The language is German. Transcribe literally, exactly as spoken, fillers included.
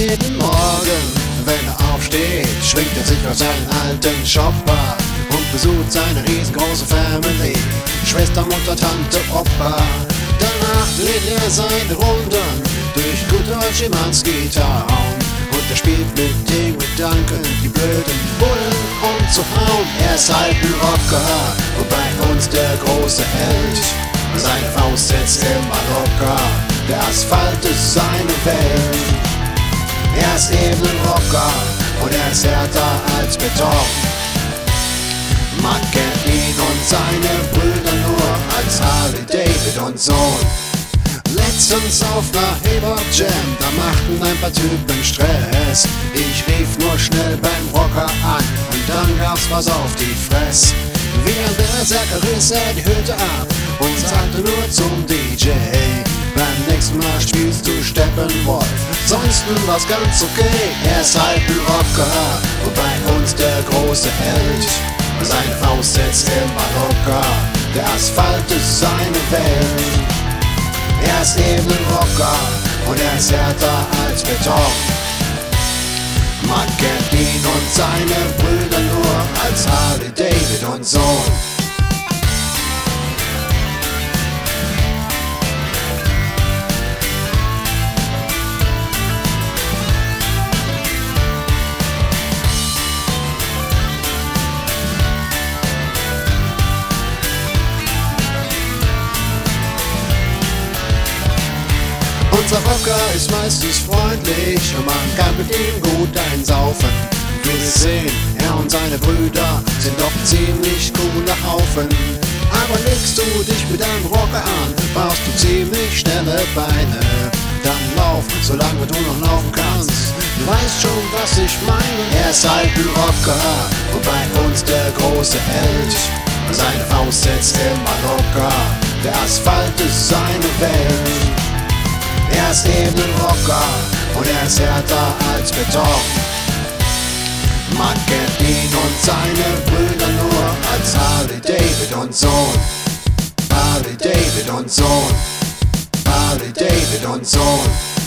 Jeden Morgen, wenn er aufsteht, schwingt er sich aus seinen alten Shopper und besucht seine riesengroße Family. Schwester, Mutter, Tante, Opa. Danach dreht er seine Runden durch Good Old Schimanski Town. Und er spielt mit den Gedanken, die blöden Bullen umzuhauen. Er ist halt ein Rocker und bei uns der große Held. Seine Faust sitzt immer locker, der Asphalt ist seine Welt. Er ist eben ein Rocker und er ist härter als Beton. Man kennt ihn und seine Brüder nur als Harley, David und Sohn. Letztens auf ner Hip-Hop-Jam, da machten ein paar Typen Stress. Ich rief nur schnell beim Rocker an und dann gab's was auf die Fress. Während der Berserker riss er die Hütte ab und sagte nur zum D J: Beim nächsten Mal spielst du Steppenwolf, sonst war's ganz okay. Er ist halt ein Rocker und bei uns der große Held. Seine Faust sitzt immer locker, der Asphalt ist seine Welt. Er ist eben ein Rocker und er ist härter als Beton. Man kennt ihn und seine Brüder nur als Harley, David und Sohn. Unser Rocker ist meistens freundlich und man kann mit ihm gut einsaufen. Wir sehen, er und seine Brüder sind doch ziemlich coole Haufen. Aber legst du dich mit einem Rocker an, brauchst du ziemlich schnelle Beine. Dann lauf, solange du noch laufen kannst. Du weißt schon, was ich meine. Er ist halt ein Rocker und bei uns der große Held. Seine Faust sitzt immer locker, der Asphalt ist seine Welt. Er ist eben ein Rocker und er ist härter als Beton. Man kennt ihn und seine Brüder nur als Harley, David und Sohn. Harley, David und Sohn. Harley, David und Sohn.